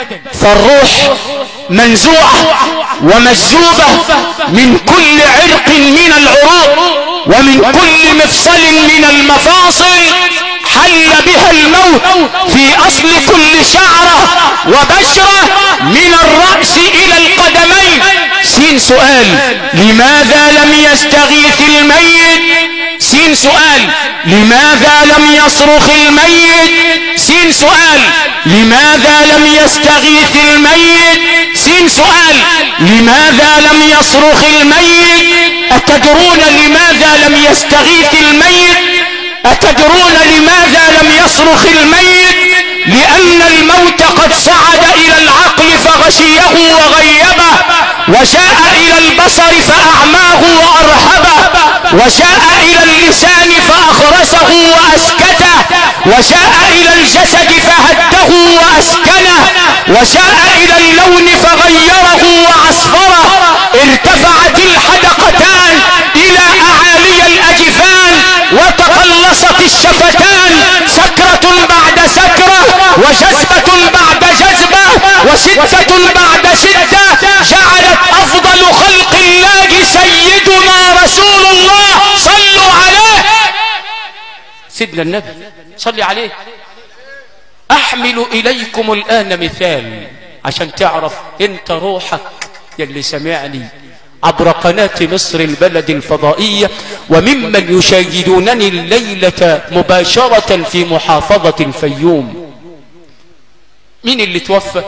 فالروح منزوعة ومجذوبة من كل عرق من العروق ومن كل مفصل من المفاصل حل بها الموت في أصل كل شعرة وبشرة من الرأس إلى القدمين. سين سؤال: لماذا لم يستغيث الميت؟ سين سؤال: لماذا لم يصرخ الميت؟ سين سؤال: لماذا لم يستغيث الميت؟ سين سؤال: لماذا لم يصرخ الميت؟ أتدرون لماذا لم يستغيث الميت؟ أتدرون لماذا لم يصرخ الميت؟ لأن الموت قد صعد إلى العقل فغشيه وغيبه، وجاء إلى البصر فأعماه وأرهبه، وجاء إلى اللسان فأخرسه وأسكته، وجاء إلى الجسد فهده وأسكنه، وجاء إلى اللون فغيره وعصفره. ارتفعت الحدقتان إلى أعالي الأجفان وتقلصت الشفتان، سكرة بعد سكرة وجذبة بعد جذبة وشدة بعد شدة، جعلت أفضل خلق الله سيدنا رسول الله صلوا عليه. سيدنا النبي صلي عليه. أحمل إليكم الآن مثال عشان تعرف انت روحك يلي سمعني عبر قناة مصر البلد الفضائية وممن يشاهدونني الليلة مباشرة في محافظة الفيوم. مين اللي توفى؟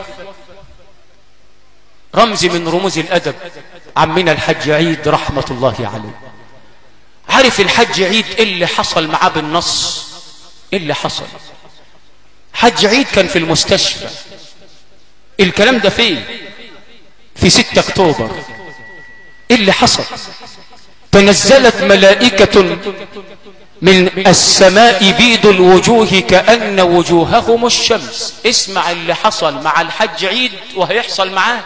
رمز من رموز الأدب، عمنا الحج عيد رحمة الله عليه. عارف الحج عيد اللي حصل معاه بالنص؟ اللي حصل حج عيد كان في المستشفى. الكلام ده فين؟ في 6 أكتوبر. اللي حصل تنزلت ملائكة من السماء بيض الوجوه كأن وجوههم الشمس. اسمع اللي حصل مع الحج عيد وهيحصل معاك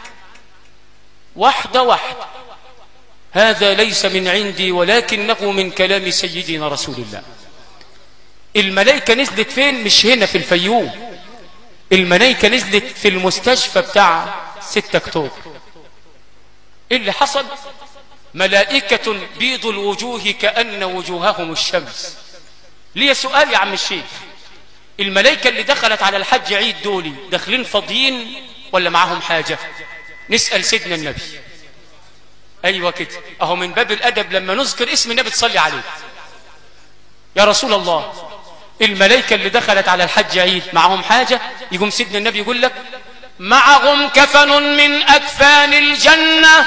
واحدة واحدة. هذا ليس من عندي ولكنه من كلام سيدنا رسول الله. الملائكة نزلت فين؟ مش هنا في الفيوم، الملائكة نزلت في المستشفى بتاع 6 أكتوبر. اللي حصل ملائكة بيض الوجوه كأن وجوههم الشمس. ليه سؤال يا عم الشيخ، الملائكة اللي دخلت على الحج عيد دولي داخلين فاضيين ولا معهم حاجة؟ نسأل سيدنا النبي. أيوة كده أهو من باب الأدب لما نذكر اسم النبي تصلي عليه. يا رسول الله الملائكة اللي دخلت على الحج عيد معهم حاجة؟ يقوم سيدنا النبي يقول لك معهم كفن من أكفان الجنة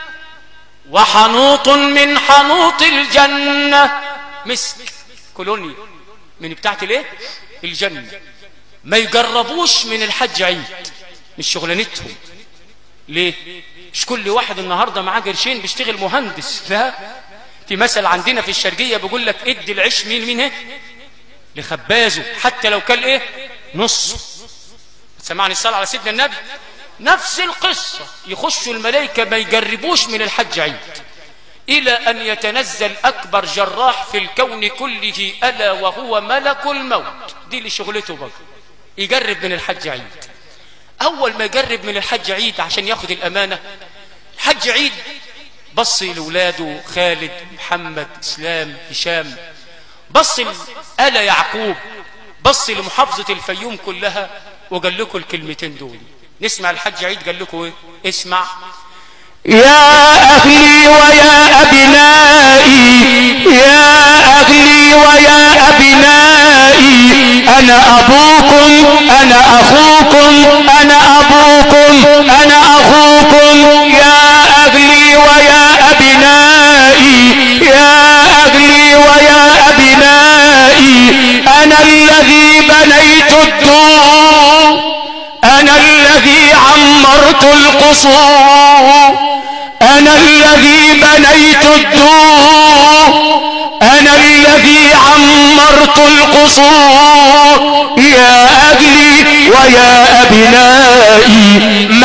وحنوط من حنوط الجنة، مسك كولوني من بتاعت الايه؟ الجنة. ما يجربوش من الحج عيد، مش شغلانتهم. ليه؟ مش كل واحد النهاردة معاه قرشين بيشتغل مهندس، لا. في مثل عندنا في الشرقية بيقول لك ادي العيش مين ايه؟ لخبازه، حتى لو كان ايه؟ نص. سمعني الصلاة على سيدنا النبي. نفس القصة، يخشوا الملائكة ما يجربوش من الحج عيد إلى أن يتنزل أكبر جراح في الكون كله ألا وهو ملك الموت. دي اللي شغلته بقى يجرب من الحج عيد. أول ما يجرب من الحج عيد عشان ياخد الأمانة، الحج عيد بص لولاده خالد محمد إسلام هشام، بص لآل يعقوب، بص لمحافظة الفيوم كلها وقال لكم الكلمتين دول. نسمع الحج عيد قال لكم ايه؟ اسمع. يا أهلي ويا أبنائي، يا أهلي ويا أبنائي، أنا أبوكم أنا أخوكم، أنا أبوكم أنا أخوكم. يا أهلي ويا أبنائي، يا أهلي ويا أبنائي، أنا الذي بنيت الدور، أنا الذي عمرت القصور، أنا الذي بنيت الدور، أنا الذي عمرت القصور. يا أهلي ويا أبنائي،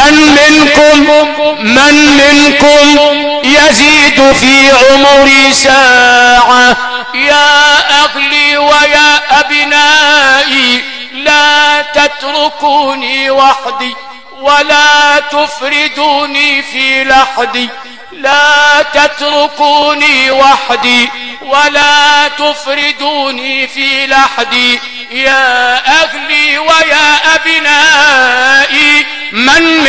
من منكم يزيد في عمري ساعة؟ يا أهلي ويا أبنائي لا تتركوني وحدي ولا تفردوني في لحدي، لا تتركوني وحدي ولا تفردوني في لحدي، يا أهلي ويا أبنائي من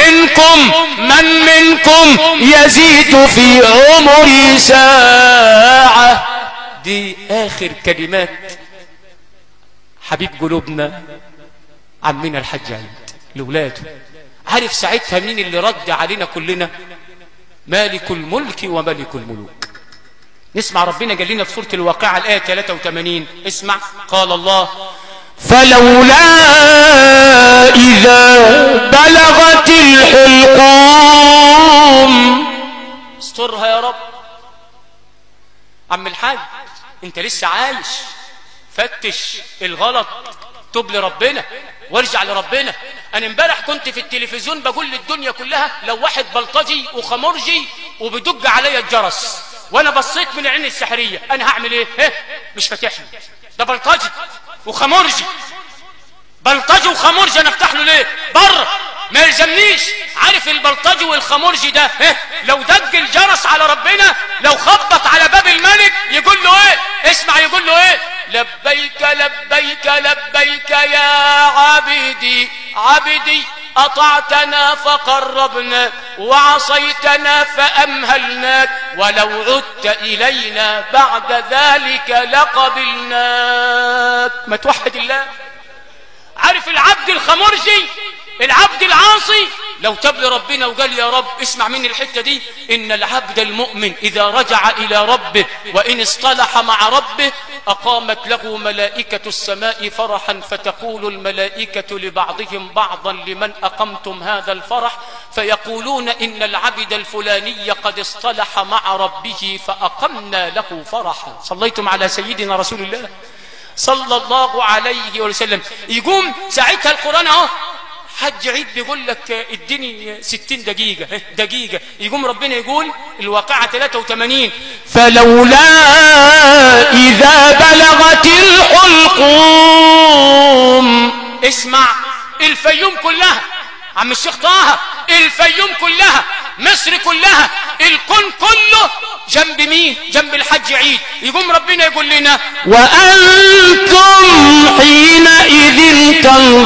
منكم يزيد في عمري ساعة. دي آخر كلمات حبيب قلوبنا عمنا الحاج عيد لولاده. عارف ساعتها مين اللي رد علينا كلنا؟ مالك الملك وملك الملوك. نسمع ربنا قال لنا في سورة الواقعة الآية 83. اسمع، قال الله: فلولا إذا بلغت الحلقوم. استرها يا رب. عم الحاج انت لسه عايش، فتش الغلط، توب لربنا وارجع لربنا. انا امبارح كنت في التلفزيون بقول للدنيا كلها لو واحد بلطجي وخمرجي وبدق عليا الجرس وانا بصيت من العين السحريه انا هعمل ايه؟ مش فاتحني، ده بلطجي وخمرجي، بلطجي وخمرجي انا افتح له ليه؟ بره ما يلزمنيش. عارف البلطجي والخمرجي ده لو دق الجرس على ربنا، لو خبط على باب الملك يقول له ايه؟ اسمع يقول له ايه؟ لبيك لبيك لبيك يا عبدي عبدي، أطعتنا فقربنا وعصيتنا فأمهلناك، ولو عدت إلينا بعد ذلك لقبلناك. ما توحد الله. عارف العبد الخمرجي العبد العاصي لو تاب لربنا وقال يا رب، اسمع مني الحتة دي، إن العبد المؤمن إذا رجع إلى ربه وإن اصطلح مع ربه أقامت له ملائكة السماء فرحا، فتقول الملائكة لبعضهم بعضا لمن أقمتم هذا الفرح؟ فيقولون إن العبد الفلاني قد اصطلح مع ربه فأقمنا له فرحا. صليتم على سيدنا رسول الله صلى الله عليه وسلم. يقوم ساعتها القرآن اهو حج عيد بيقول لك اديني 60 دقيقة، يقوم ربنا يقول الواقعة 83 فلولا إذا بلغت الحلقوم. اسمع، الفيوم كلها، عم الشيخ طه، الفيوم كلها، مصر كلها، الكون كله جنب مين؟ جنب الحج عيد. يقوم ربنا يقول لنا وأنتم حينئذ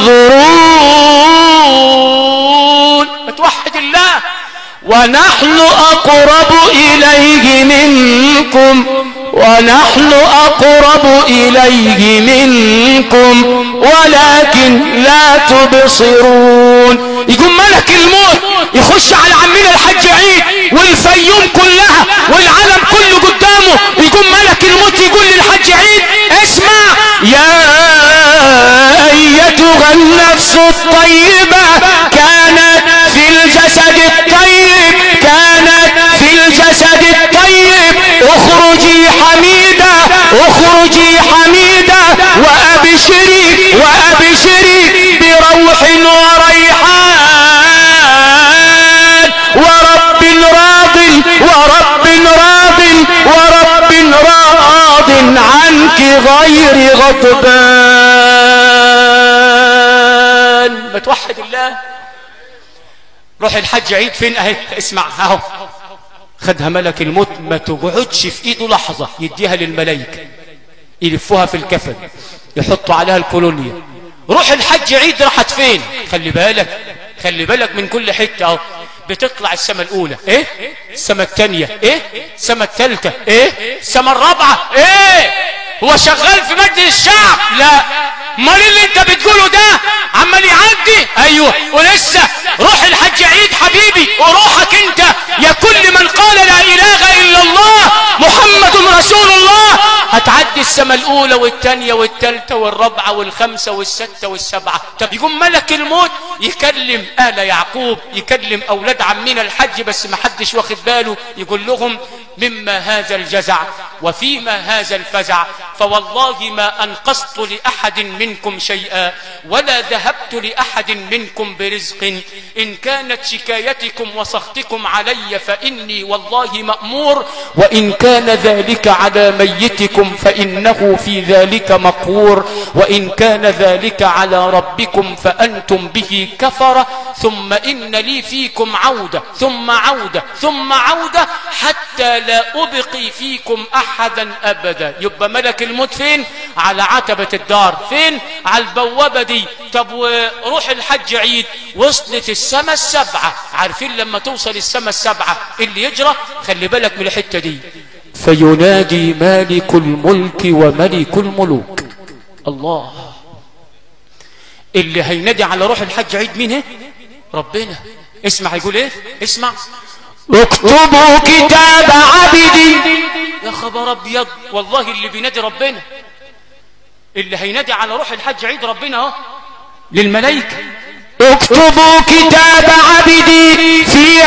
تنظرون. توحد الله. ونحن أقرب إليه منكم ونحن أقرب إليه منكم ولكن لا تبصرون. يقوم ملك الموت يخش على عمنا الحج عيد والفيوم كلها والعالم كله قدامه، يقوم ملك الموت يقول للحج عيد اسمع يا أيتها النفس الطيبة كانت في الجسد الطيب، كانت في الجسد الطيب، اخرجي حميدة اخرجي حميدة وأبشري وأبشري بروح وريحان ورب راض ورب راض ورب راض عنك غير غضبان. بتوحد الله. روح الحج عيد فين؟ اهي اسمع اهو، خدها ملك الموت، ما تقعدش في ايده لحظة، يديها للملائكة يلفوها في الكفن يحطوا عليها الكولونيا. روح الحج عيد راحت فين؟ خلي بالك من كل حتة اهو. بتطلع السماء الاولى ايه، السماء الثانية ايه، السماء الثالثة ايه، السماء الرابعة ايه. هو شغال في مجلس الشعب؟ لا. امال اللي انت بتقوله ده عمال يعدي؟ ايوه. ولسه روح الحج عيد حبيبي وروحك انت يا كل من قال لا اله الا الله محمد رسول الله، هتعدي السماء الاولى والثانيه والثالثه والرابعه والخامسه والسته والسبعه. طب يقوم ملك الموت يكلم آل يعقوب، يكلم اولاد عمنا الحج، بس ما حدش واخد باله، يقول لهم مما هذا الجزع وفيما هذا الفزع، فوالله ما أنقصت لأحد منكم شيئا ولا ذهبت لأحد منكم برزق. إن كانت شكايتكم وسخطكم علي فإني والله مأمور، وإن كان ذلك على ميتكم فإنه في ذلك مقهور، وإن كان ذلك على ربكم فأنتم به كفرة، ثم إن لي فيكم عودة ثم عودة ثم عودة حتى لا أبقي فيكم أحدا أبدا. يبقى ملك الموت فين؟ على عتبة الدار. فين؟ على البوابة دي. طب وروح الحج عيد وصلت السماء السبعة. عارفين لما توصل السماء السبعة اللي يجرى؟ خلي بالك من الحتة دي. فينادي مالك الملك وملك الملوك. الله. اللي هينادي على روح الحج عيد مين؟ هي ربنا. اسمع هيقول ايه؟ اسمع: اكتبوا كتاب عبدي. يا خبر ابيض، والله اللي بينادي ربنا. اللي هينادي على روح الحج عيد ربنا اهو للملائكه: اكتبوا كتاب عبدي في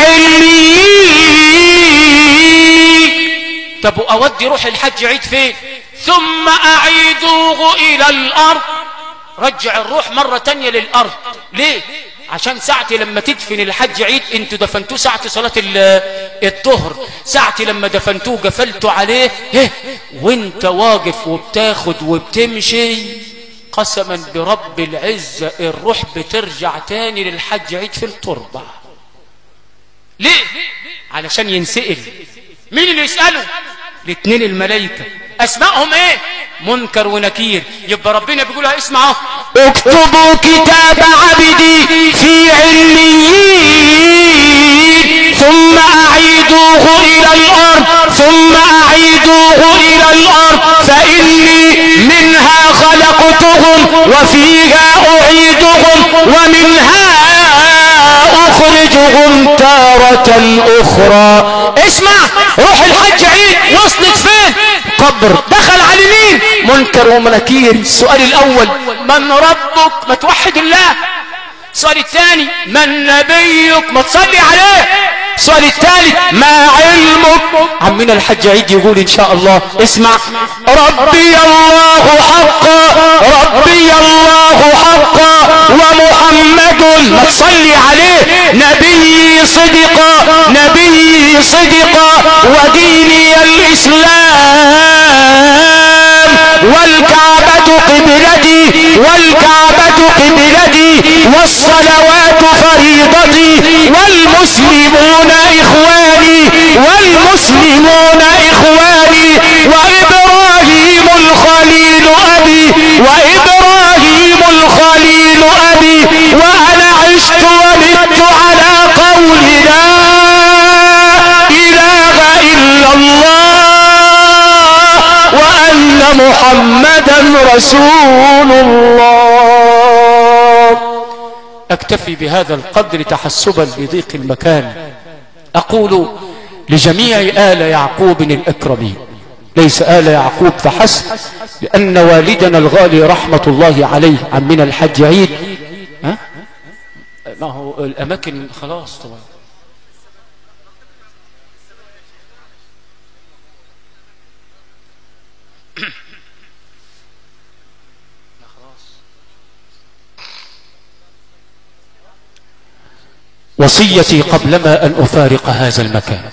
عليين. طب اودي روح الحج عيد فين؟ ثم اعيدوه الى الارض. رجع الروح مرة تانية للأرض. ليه؟ عشان ساعة لما تدفن الحج عيد، انتوا دفنتوه ساعة صلاة الظهر، ساعة لما دفنتوه قفلتوا عليه وانت واقف وبتاخد وبتمشي، قسما برب العزة الروح بترجع تاني للحج عيد في التربة. ليه؟ علشان ينسأل. مين اللي يسأله؟ الاثنين الملائكة. اسمائهم ايه؟ منكر ونكير. يبقى ربنا بيقولها اسمعوا: اكتبوا كتاب عبدي في عليين ثم اعيدوه الى الارض ثم اعيدوه الى الارض فاني منها خلقتهم وفيها اعيدهم ومنها اخرجهم تارة اخرى. اسمع، روح الحج عيد وصلت فين؟ قبر. دخل على مين؟ منكر ونكير. السؤال الاول: من ربك؟ ما توحد الله. السؤال الثاني: من نبيك؟ ما تصلي عليه. السؤال الثالث: ما علمك؟ عمنا الحج عيد يقول ان شاء الله. اسمع: ربي الله حقا ربي الله حقا ومحمد، ما تصلي عليه، نبي صدقا نبي صدقا وديني الإسلام والكعبة قبلتي والكعبة قبلتي والصلوات فريضتي والمسلمون إخواني والمسلمون إخواني وإبراهيم الخليل أبي وإبراهيم الخليل أبي وأنا عشت ومت على قول لا إله إلا الله وأن محمدا رسول الله. أكتفي بهذا القدر تحسبا لضيق المكان. أقول لجميع آل يعقوب الأكرمين، ليس آل يعقوب فحسب، لأن والدنا الغالي رحمة الله عليه عمنا الحج عيد ما هو الأماكن خلاص طبعا. وصيتي قبلما أن أفارق هذا المكان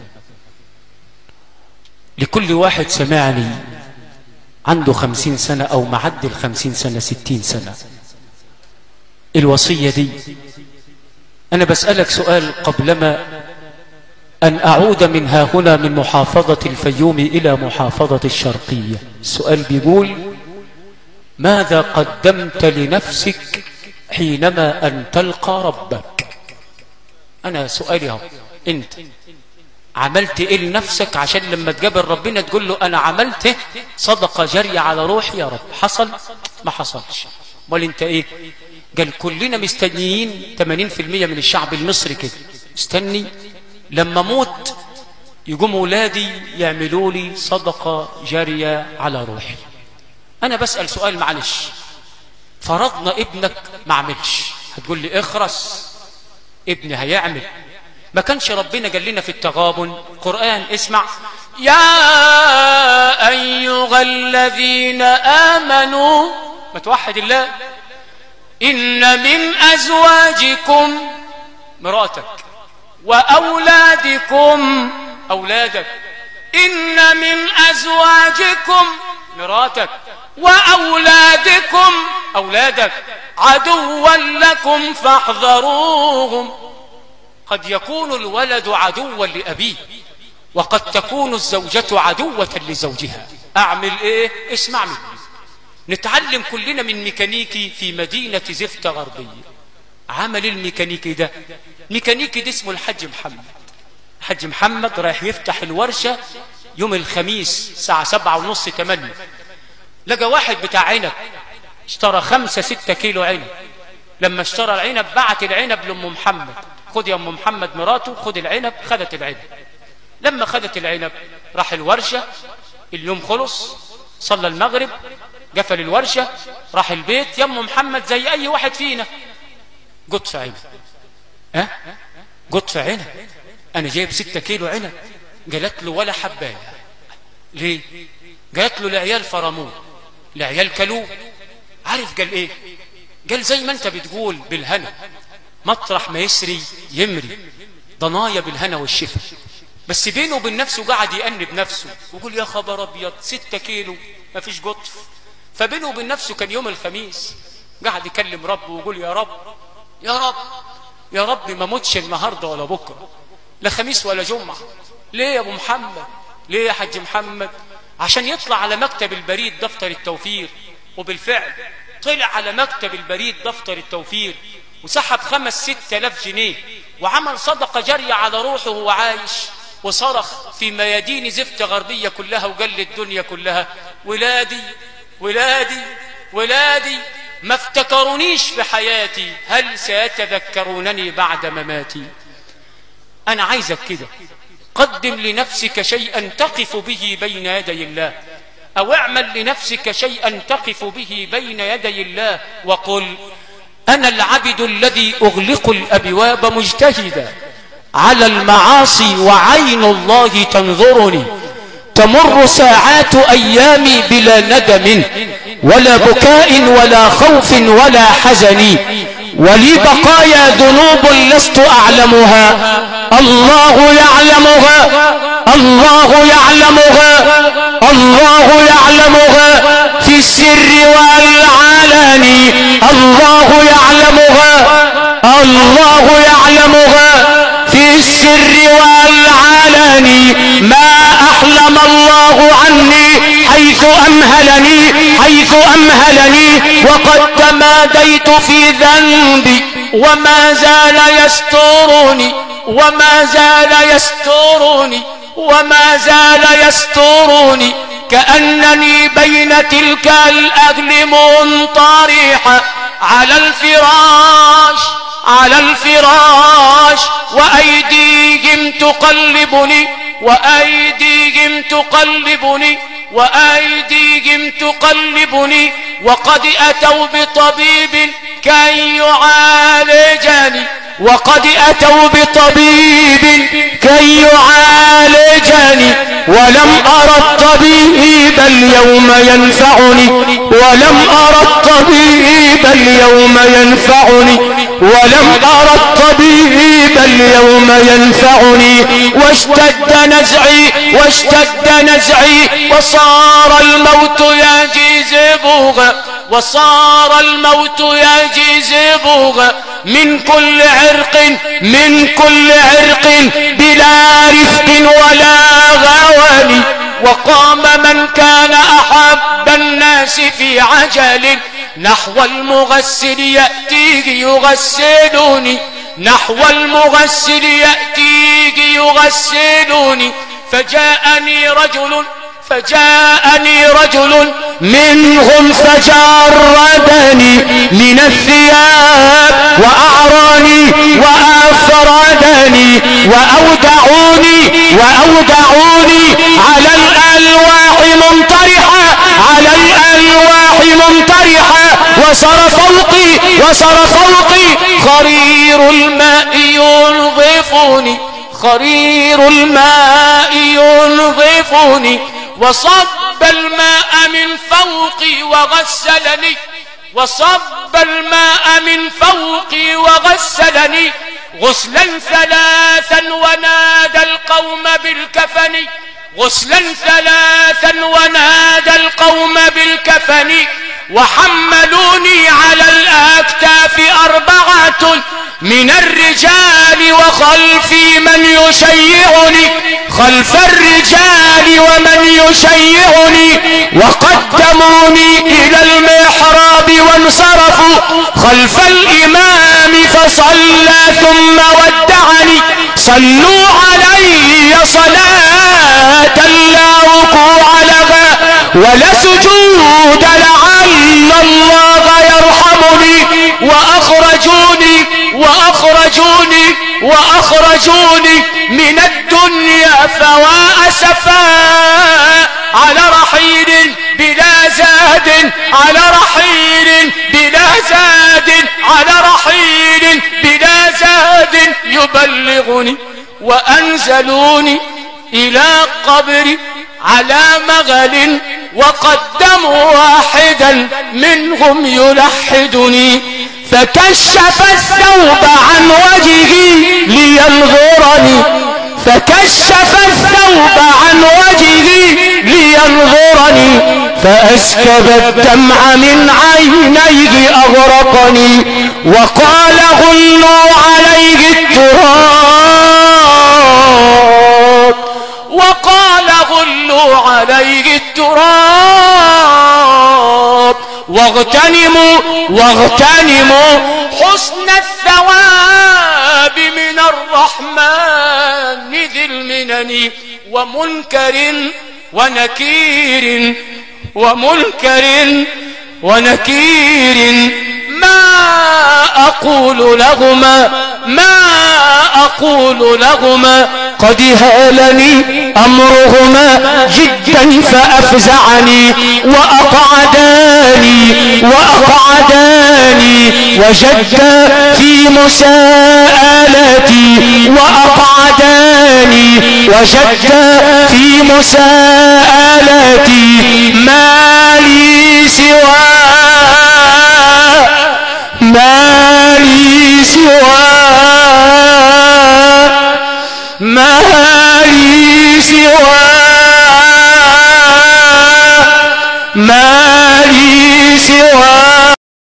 لكل واحد سمعني عنده 50 سنة أو معدل 50 سنة 60 سنة، الوصية دي أنا بسألك سؤال قبلما أن أعود من ها هنا من محافظة الفيوم إلى محافظة الشرقية. السؤال بيقول: ماذا قدمت لنفسك حينما أن تلقى ربك؟ أنا سؤالي هو، أنت عملت إيه لنفسك عشان لما تقابل ربنا تقول له أنا عملت صدقة جارية على روحي يا رب؟ حصل؟ ما حصلش. امال أنت إيه؟ قال كلنا مستنيين 80% من الشعب المصري كده مستني لما موت يقوم أولادي يعملوا لي صدقة جارية على روحي. أنا بسأل سؤال معلش، فرضنا ابنك ما عملش، هتقول لي اخرس ابني هيعمل. ما كانش ربنا قال لنا في التغابن قرآن؟ اسمع: يا أيها الذين آمنوا، ما توحد الله، إن من أزواجكم، مراتك، وأولادكم، أولادك، إن من أزواجكم، مراتك، وأولادكم، أولادك، عدوا لكم فاحذروهم. قد يكون الولد عدوا لأبيه، وقد تكون الزوجة عدوة لزوجها. أعمل إيه؟ اسمع مني. نتعلم كلنا من ميكانيكي في مدينة زفتة غربية. عمل الميكانيكي ده، ميكانيكي ده اسمه الحاج محمد. الحاج محمد رايح يفتح الورشة يوم الخميس الساعة 7:30 8. لقى واحد بتاع عنب، اشترى 5-6 كيلو عنب. لما اشترى العنب بعت العنب لأم محمد، خد يا أم محمد مراته، خد العنب. خدت العنب. لما خدت العنب راح الورشة، اليوم خلص، صلى المغرب، قفل الورشة، راح البيت. يا أم محمد زي أي واحد فينا، قطف عنب. قطف عنب، أنا جايب 6 كيلو عنب. قالت له ولا حباية. ليه؟ قالت له العيال فرموه، العيال كلوه. عارف قال إيه؟ قال زي ما أنت بتقول بالهنا، مطرح ما يسري يمري، ضنايا بالهنا والشفا. بس بينه وبين نفسه قاعد يأنب نفسه ويقول يا خبر أبيض 6 كيلو ما فيش قطف. فبينه وبين نفسه كان يوم الخميس قاعد يكلم ربه ويقول يا رب يا رب يا رب ما موتش النهارده ولا بكره، لا خميس ولا جمعه. ليه يا ابو محمد؟ ليه يا حاج محمد؟ عشان يطلع على مكتب البريد دفتر التوفير. وبالفعل طلع على مكتب البريد دفتر التوفير وسحب 5-6 آلاف جنيه وعمل صدقه جاريه على روحه وهو عايش، وصرخ في ميادين زفتة غربية كلها وقال للدنيا كلها ولادي ولادي ولادي ما افتكرونيش في حياتي، هل سيتذكرونني بعد مماتي؟ أنا عايزك كده، قدم لنفسك شيئا تقف به بين يدي الله، أو اعمل لنفسك شيئا تقف به بين يدي الله، وقل أنا العبد الذي أغلق الأبواب مجتهدا على المعاصي وعين الله تنظرني، تمر ساعات أيامي بلا ندم ولا بكاء ولا خوف ولا حزن، ولي بقايا ذنوب لست أعلمها، الله يعلمها الله يعلمها الله يعلمها في السر والعلن، الله يعلمها الله يعلمها في السر والعلن، ما أحلم الله عني حيث أمهلني وقد تماديت في ذنبي وما زال يسترني وما زال يسترني كأنني بين تلك الأهل منطرحا على الفراش وأيديهم تقلبني وقد أتوا بطبيب كي يعالجني ولم أرى الطبيب اليوم ينفعني واشتد نزعي وصار الموت يجذبها من كل عرق بلا رفق ولا غواني، وقام من كان أحب الناس في عجل نحو المغسل يغسلني فجاءني رجل منهم فجردني من الثياب وأعراني وأفردني وأودعوني على الألواح منطرحا وصار فوقي خرير الماء وقرير الماء ينظفني وصب الماء من فوقي وغسلني وصب الماء من فوقي وغسلني غسلا ثلاثا ونادى القوم بالكفن غسلا ثلاثا ونادى القوم بالكفن وحملوني على الأكتاف 4 من الرجال وخلفي من يشيعني خلف الرجال ومن يشيعني وقدموني إلى المحراب وانصرفوا خلف الإمام فصلى ثم ودعني صلوا علي صلاة لا وقوع لها ولا سجود لعل الله يرحمني وأخرجوني من الدنيا فوا أسفا على رحيل بلا زاد على رحيل بلا زاد على رحيل بلا زاد يبلغني وأنزلوني إلى قبري على مغل وقدموا واحدا منهم يلحدني فكشف الثوب عن وجهي لينظرني فكشف الثوب عن وجهي لينظرني فأسكب الدمع من عينيه أغرقني وقال غلوا عليه التراب وقال غلوا عليه التراب واغتنموا حسن الثواب من الرحمن ذي المنن ومنكر ونكير ما أقول لهما قد هالني أمرهما جدا فأفزعني وأقعداني وجدا في مساءلتي ما